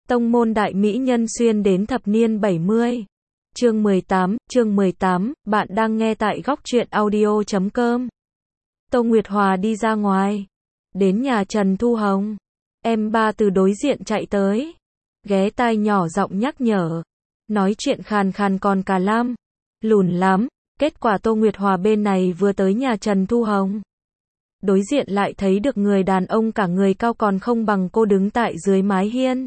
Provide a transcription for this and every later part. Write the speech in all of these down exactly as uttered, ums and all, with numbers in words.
Tông môn đại mỹ nhân xuyên đến thập niên bảy mươi. Chương mười tám, chương mười tám, bạn đang nghe tại góc truyện audio chấm com. Tô Nguyệt Hòa đi ra ngoài, đến nhà Trần Thu Hồng. Em ba từ đối diện chạy tới, ghé tai nhỏ giọng nhắc nhở, nói chuyện khàn khàn còn cả lam, lùn lắm. Kết quả Tô Nguyệt Hòa bên này vừa tới nhà Trần Thu Hồng, đối diện lại thấy được người đàn ông cả người cao còn không bằng cô đứng tại dưới mái hiên,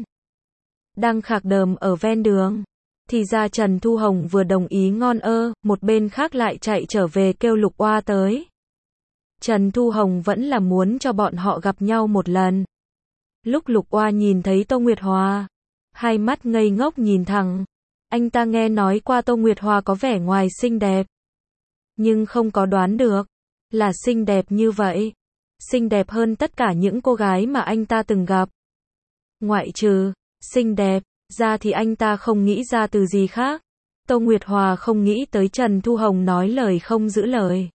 đang khạc đờm ở ven đường. Thì ra Trần Thu Hồng vừa đồng ý ngon ơ, một bên khác lại chạy trở về kêu Lục Oa tới. Trần Thu Hồng vẫn là muốn cho bọn họ gặp nhau một lần. Lúc Lục Oa nhìn thấy Tô Nguyệt Hòa, hai mắt ngây ngốc nhìn thẳng. Anh ta nghe nói qua Tô Nguyệt Hòa có vẻ ngoài xinh đẹp, nhưng không có đoán được là xinh đẹp như vậy. Xinh đẹp hơn tất cả những cô gái mà anh ta từng gặp. Ngoại trừ xinh đẹp ra thì anh ta không nghĩ ra từ gì khác. Tô Nguyệt Hòa không nghĩ tới Trần Thu Hồng nói lời không giữ lời.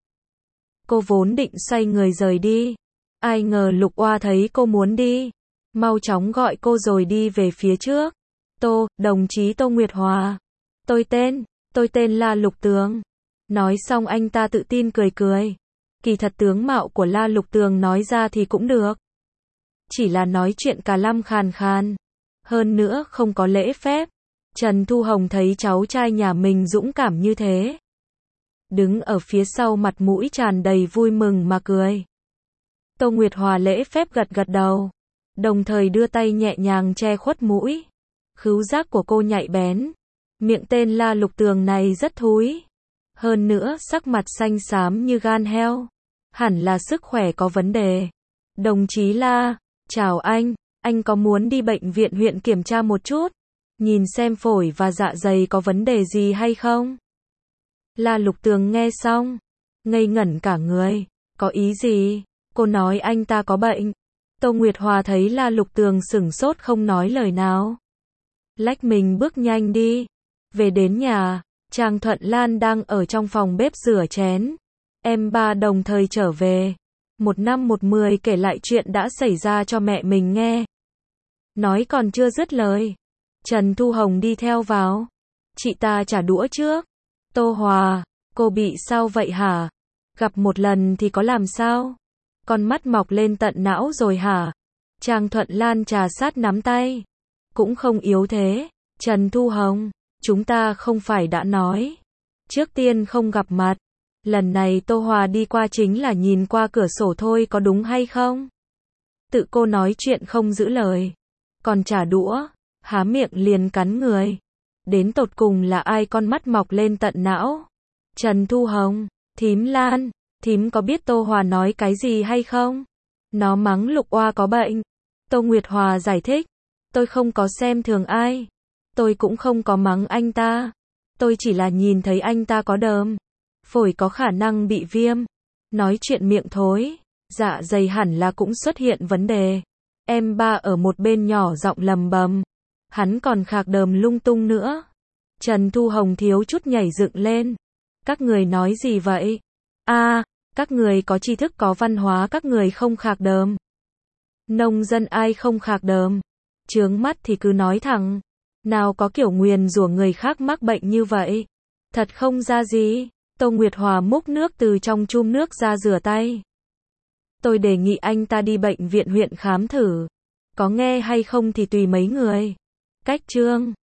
Cô vốn định xoay người rời đi, ai ngờ Lục Oa thấy cô muốn đi, mau chóng gọi cô rồi đi về phía trước. Tô, đồng chí Tô Nguyệt Hòa. Tôi tên, tôi tên là Lục Tường. Nói xong anh ta tự tin cười cười. Kỳ thật tướng mạo của La Lục Tường nói ra thì cũng được, chỉ là nói chuyện cả lăm khàn khàn, hơn nữa không có lễ phép. Trần Thu Hồng thấy cháu trai nhà mình dũng cảm như thế, đứng ở phía sau mặt mũi tràn đầy vui mừng mà cười. Tô Nguyệt Hòa lễ phép gật gật đầu, đồng thời đưa tay nhẹ nhàng che khuất mũi. Khứu giác của cô nhạy bén, miệng tên La Lục Tường này rất thúi, hơn nữa sắc mặt xanh xám như gan heo, hẳn là sức khỏe có vấn đề. Đồng chí La, chào anh, anh có muốn đi bệnh viện huyện kiểm tra một chút, nhìn xem phổi và dạ dày có vấn đề gì hay không? La Lục Tường nghe xong, ngây ngẩn cả người, có ý gì? Cô nói anh ta có bệnh. Tô Nguyệt Hòa thấy La Lục Tường sửng sốt không nói lời nào, lách mình bước nhanh đi. Về đến nhà, Trang Thuận Lan đang ở trong phòng bếp rửa chén. Em ba đồng thời trở về, một năm một mười kể lại chuyện đã xảy ra cho mẹ mình nghe. Nói còn chưa dứt lời, Trần Thu Hồng đi theo vào. Chị ta trả đũa trước. Tô Hòa, cô bị sao vậy hả? Gặp một lần thì có làm sao? Con mắt mọc lên tận não rồi hả? Trang Thuận Lan trà sát nắm tay. Cũng không yếu thế. Trần Thu Hồng, chúng ta không phải đã nói trước tiên không gặp mặt. Lần này Tô Hòa đi qua chính là nhìn qua cửa sổ thôi, có đúng hay không? Tự cô nói chuyện không giữ lời, còn trả đũa, há miệng liền cắn người. Đến tột cùng là ai con mắt mọc lên tận não? Trần Thu Hồng, thím Lan, thím có biết Tô Hòa nói cái gì hay không? Nó mắng Lục Oa có bệnh. Tô Nguyệt Hòa giải thích, tôi không có xem thường ai, tôi cũng không có mắng anh ta, tôi chỉ là nhìn thấy anh ta có đờm, phổi có khả năng bị viêm, nói chuyện miệng thối, dạ dày hẳn là cũng xuất hiện vấn đề. Em ba ở một bên nhỏ giọng lầm bầm, hắn còn khạc đờm lung tung nữa. Trần Thu Hồng thiếu chút nhảy dựng lên. Các người nói gì vậy? A, à, các người có tri thức có văn hóa, các người không khạc đờm. Nông dân ai không khạc đờm? Chướng mắt thì cứ nói thẳng. Nào có kiểu nguyền rủa người khác mắc bệnh như vậy. Thật không ra gì. Tô Nguyệt Hòa múc nước từ trong chum nước ra rửa tay. Tôi đề nghị anh ta đi bệnh viện huyện khám thử. Có nghe hay không thì tùy mấy người. Cách chương.